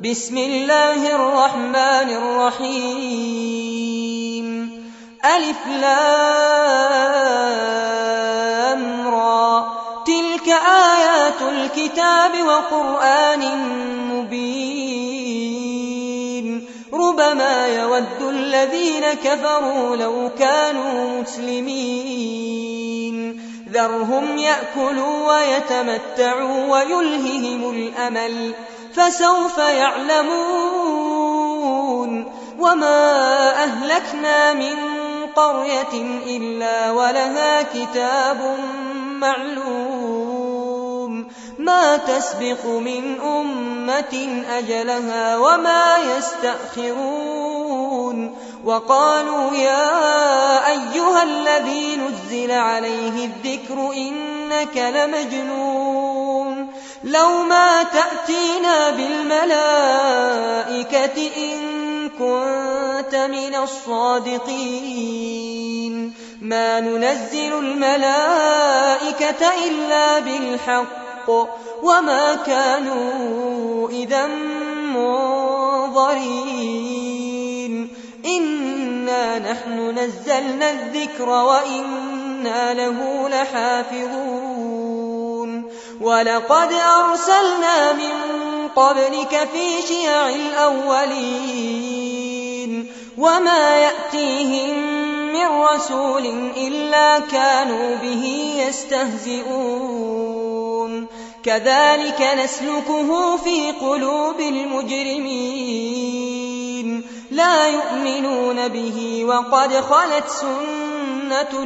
بسم الله الرحمن الرحيم ألف لام را تلك آيات الكتاب وقرآن مبين ربما يود الذين كفروا لو كانوا مسلمين ذرهم يأكلوا ويتمتعوا ويلههم الأمل فسوف يعلمون وما أهلكنا من قرية إلا ولها كتاب معلوم ما تسبق من أمة أجلها وما يستأخرون وقالوا يا أيها الذي نزل عليه الذكر إنك لمجنون لو ما تأتينا بالملائكة إن كنت من الصادقين ما ننزل الملائكة إلا بالحق وما كانوا إذا منظرين إنا نحن نزلنا الذكر وإنا له لحافظون ولقد أرسلنا من قبلك في شيع الأولين وما يأتيهم من رسول إلا كانوا به يستهزئون كذلك نسلكه في قلوب المجرمين لا يؤمنون به وقد خلت سنة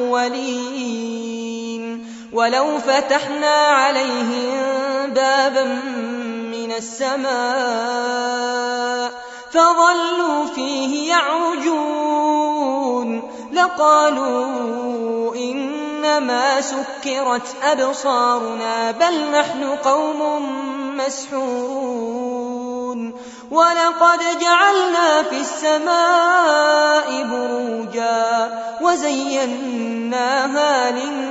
الأولين ولو فتحنا عليهم بابا من السماء فظلوا فيه يعرجون لقالوا إنما سكرت أبصارنا بل نحن قوم مسحورون ولقد جعلنا في السماء بروجا وزيناها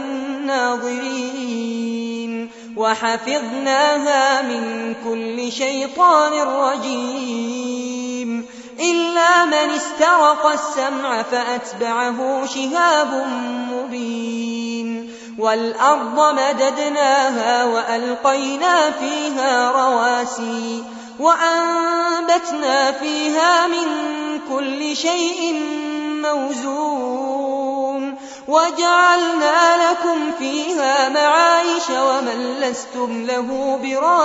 للناظرين وحفظناها من كل شيطان رجيم إلا من استرق السمع فأتبعه شهاب مبين والأرض مددناها وألقينا فيها رواسي وأنبتنا فيها من كل شيء موزون وجعلنا لكم فيها معايش ومن لستم له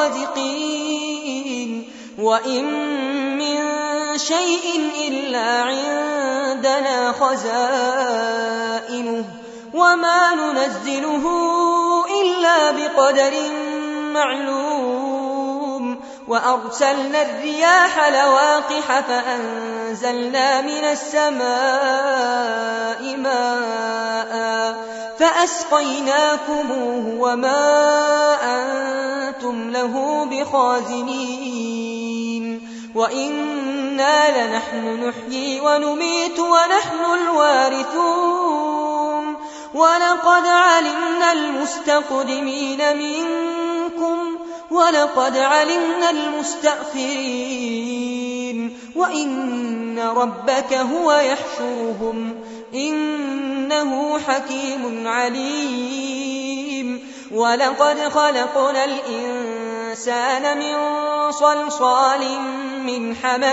برازقين وإن من شيء إلا عندنا خزائنه وما ننزله إلا بقدر معلوم وأرسلنا الرياح لواقح فأنزلنا من السماء ماء فأسقيناكموه وما أنتم له بخازنين وإنا لنحن نحيي ونميت ونحن الوارثون ولقد علمنا المستقدمين منكم ولقد علمنا المستأخرين وإن ربك هو يحشرهم إنه حكيم عليم ولقد خلقنا الإنسان من صلصال من حمأ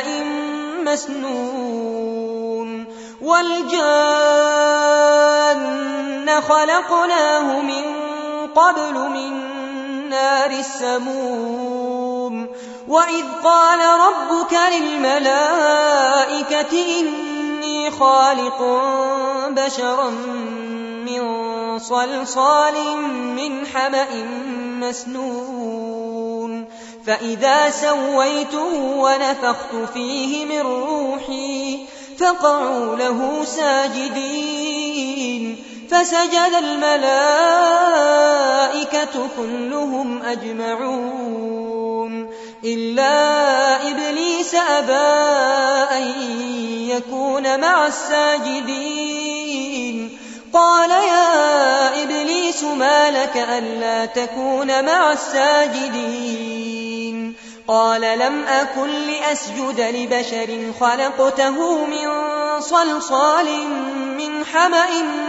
مسنون والجان خلقناه من قبل من نار السموم وإذ قال ربك للملائكة إني خالق بشرا من صلصال من حمأ مسنون فإذا سويته ونفخت فيه من روحي فقعوا له ساجدين فسجد الملائكة كلهم أجمعون إلا إبليس أبى أن يكون مع الساجدين قال يا إبليس ما لك ألا تكون مع الساجدين قال لم أكن لأسجد لبشر خلقته من صلصال من حمأ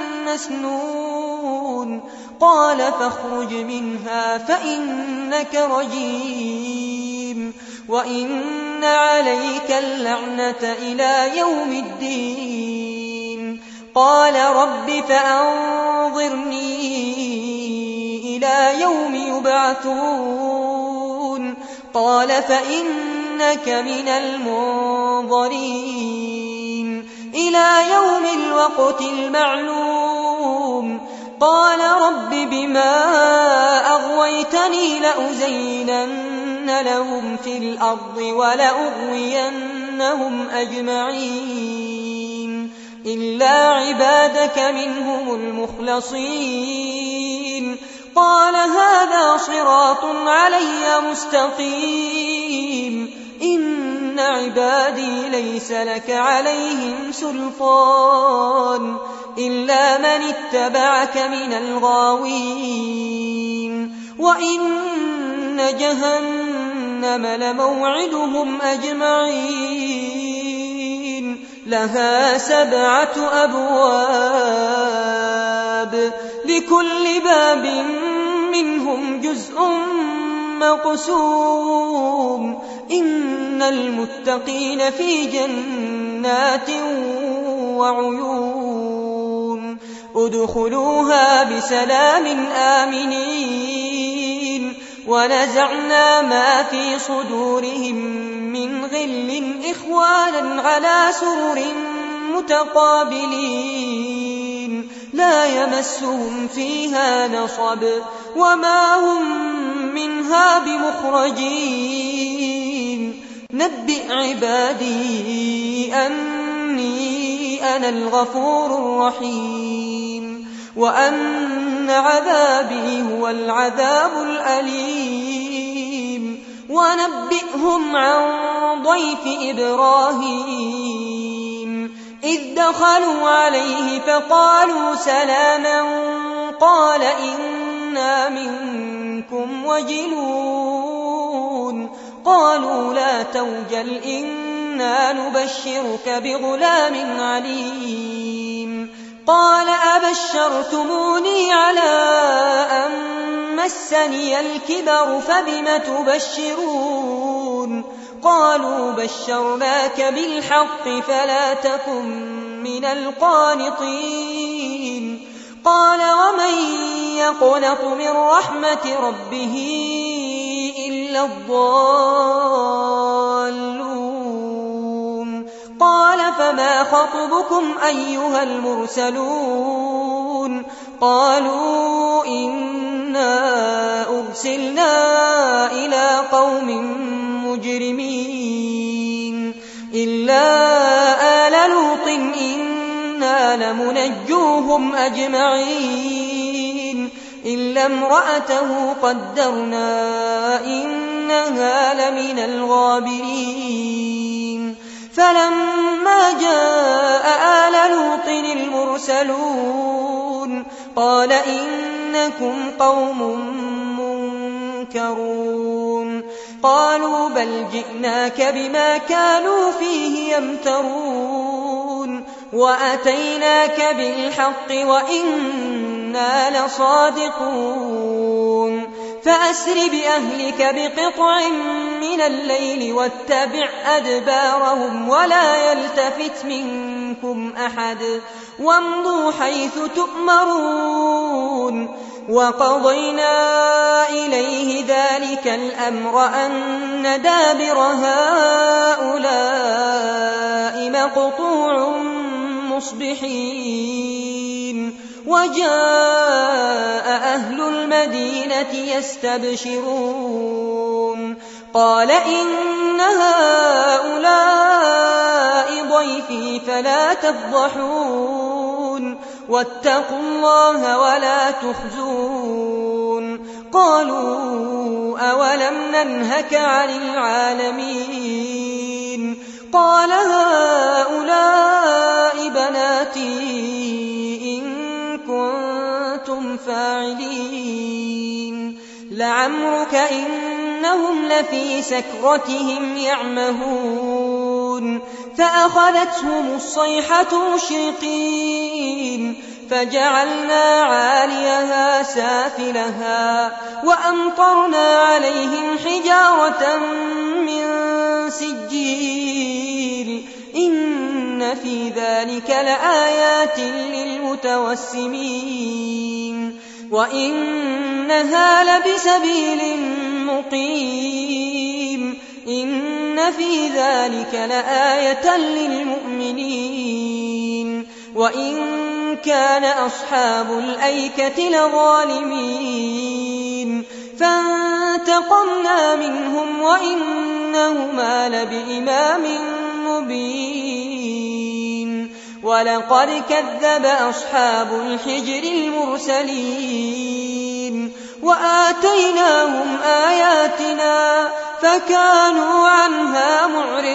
مسنون قال فاخرج منها فإنك رجيم وإن عليك اللعنة إلى يوم الدين قال رب فأنظرني إلى يوم يبعثون قال فإنك من المنظرين إلى يوم الوقت المعلوم قال رب بما أغويتني لأزينن لهم في الأرض ولأغوينهم أجمعين إلا عبادك منهم المخلصين قال هذا صراط علي مستقيم إن عبادي ليس لك عليهم سلطان إلا من اتبعك من الغاوين وإن جهنم لموعدهم أجمعين لها 7 أبواب لكل باب منهم جزء مقسوم إن المتقين في جنات وعيون ادخلوها بسلام آمنين ونزعنا ما في صدورهم من غل إخوانا على سرر متقابلين لا يمسهم فيها نصب وما هم منها بمخرجين نبئ عبادي أني أنا الغفور الرحيم وأن عذابي هو العذاب الأليم ونبئهم عن ضيف إبراهيم إذ دخلوا عليه فقالوا سلاما قال إنا منكم وجلون قالوا لا توجل إنا نبشرك بغلام عليم قال أبشرتموني على أن مسني الكبر فبم تبشرون قالوا بشرناك بالحق فلا تكن من القانطين قال ومن يقنط من رحمة ربه إلا الضالون قال فما خطبكم أيها المرسلون قالوا إنا أرسلنا إلى قوم مجرمين إلا آل لوط إنا لمنجوهم أجمعين إلا امرأته قدرنا إنها لمن الغابرين فلما جاء آل لوط المرسلون قال إنكم قوم منكرون قالوا بل جئناك بما كانوا فيه يمترون وأتيناك بالحق وإنا لصادقون فأسر بأهلك بقطع من الليل واتبع أدبارهم ولا يلتفت منكم أحد وامضوا حيث تؤمرون وقضينا إليه ذلك الأمر أن دابر هؤلاء مقطوع مصبحين وجاء أهل المدينة يستبشرون قال إن هؤلاء ضيفي فلا تفضحون واتقوا الله ولا تخزون قالوا أولم ننهك عن العالمين قال هؤلاء بناتي إن كنتم فاعلين لعمرك إن إنهم لفي سكرتهم يعمهون فأخذتهم الصيحة مشرقين فجعلنا عاليها سافلها وأمطرنا عليهم حجارة من سجيل إن في ذلك لآيات للمتوسمين وإنها لبسبيل مقيم إن في ذلك لآية للمؤمنين وإن كان أصحاب الأيكة لظالمين فانتقمنا منهم وإنهما لبإمام مبين ولقد كذب أصحاب الحجر المرسلين وآتيناهم آياتنا فكانوا عنها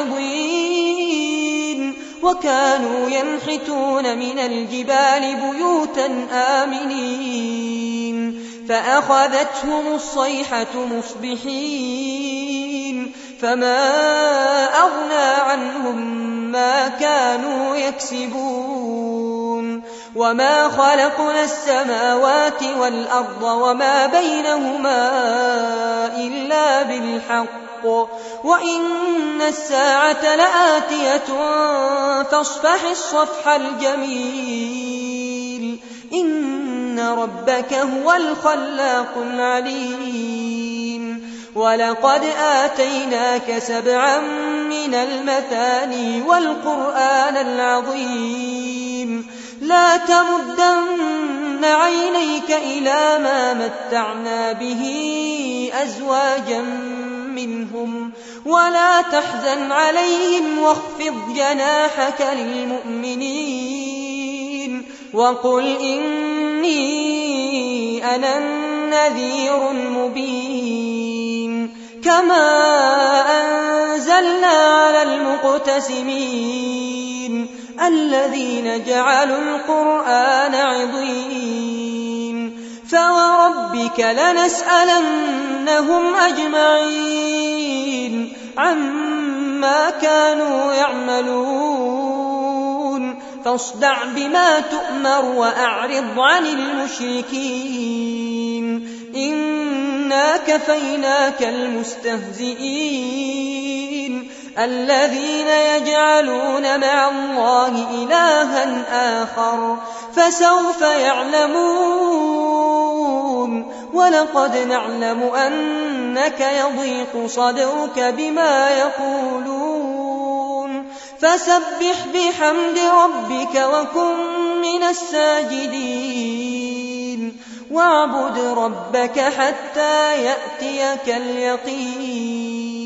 معرضين وكانوا ينحتون من الجبال بيوتا آمنين فأخذتهم الصيحة مصبحين فما أغنى عنهم ما كانوا يكسبون وما خلقنا السماوات والأرض وما بينهما إلا بالحق وإن الساعة لآتية فاصفح الصفح الجميل إن ربك هو الخلاق العليم ولقد آتيناك 7 من المثاني والقرآن العظيم لا تمدن عينيك إلى ما متعنا به أزواجا منهم ولا تحزن عليهم واخفض جناحك للمؤمنين وقل إني أنا النذير المبين كما أنزلنا على المقتسمين الذين جعلوا القرآن عضين فوربك لنسألنهم أجمعين عما كانوا يعملون فاصدع بما تؤمر وأعرض عن المشركين إنا كفيناك المستهزئين الذين يجعلون مع الله إلها آخر فسوف يعلمون ولقد نعلم أنك يضيق صدرك بما يقولون فسبح بحمد ربك وكن من الساجدين واعبد ربك حتى يأتيك اليقين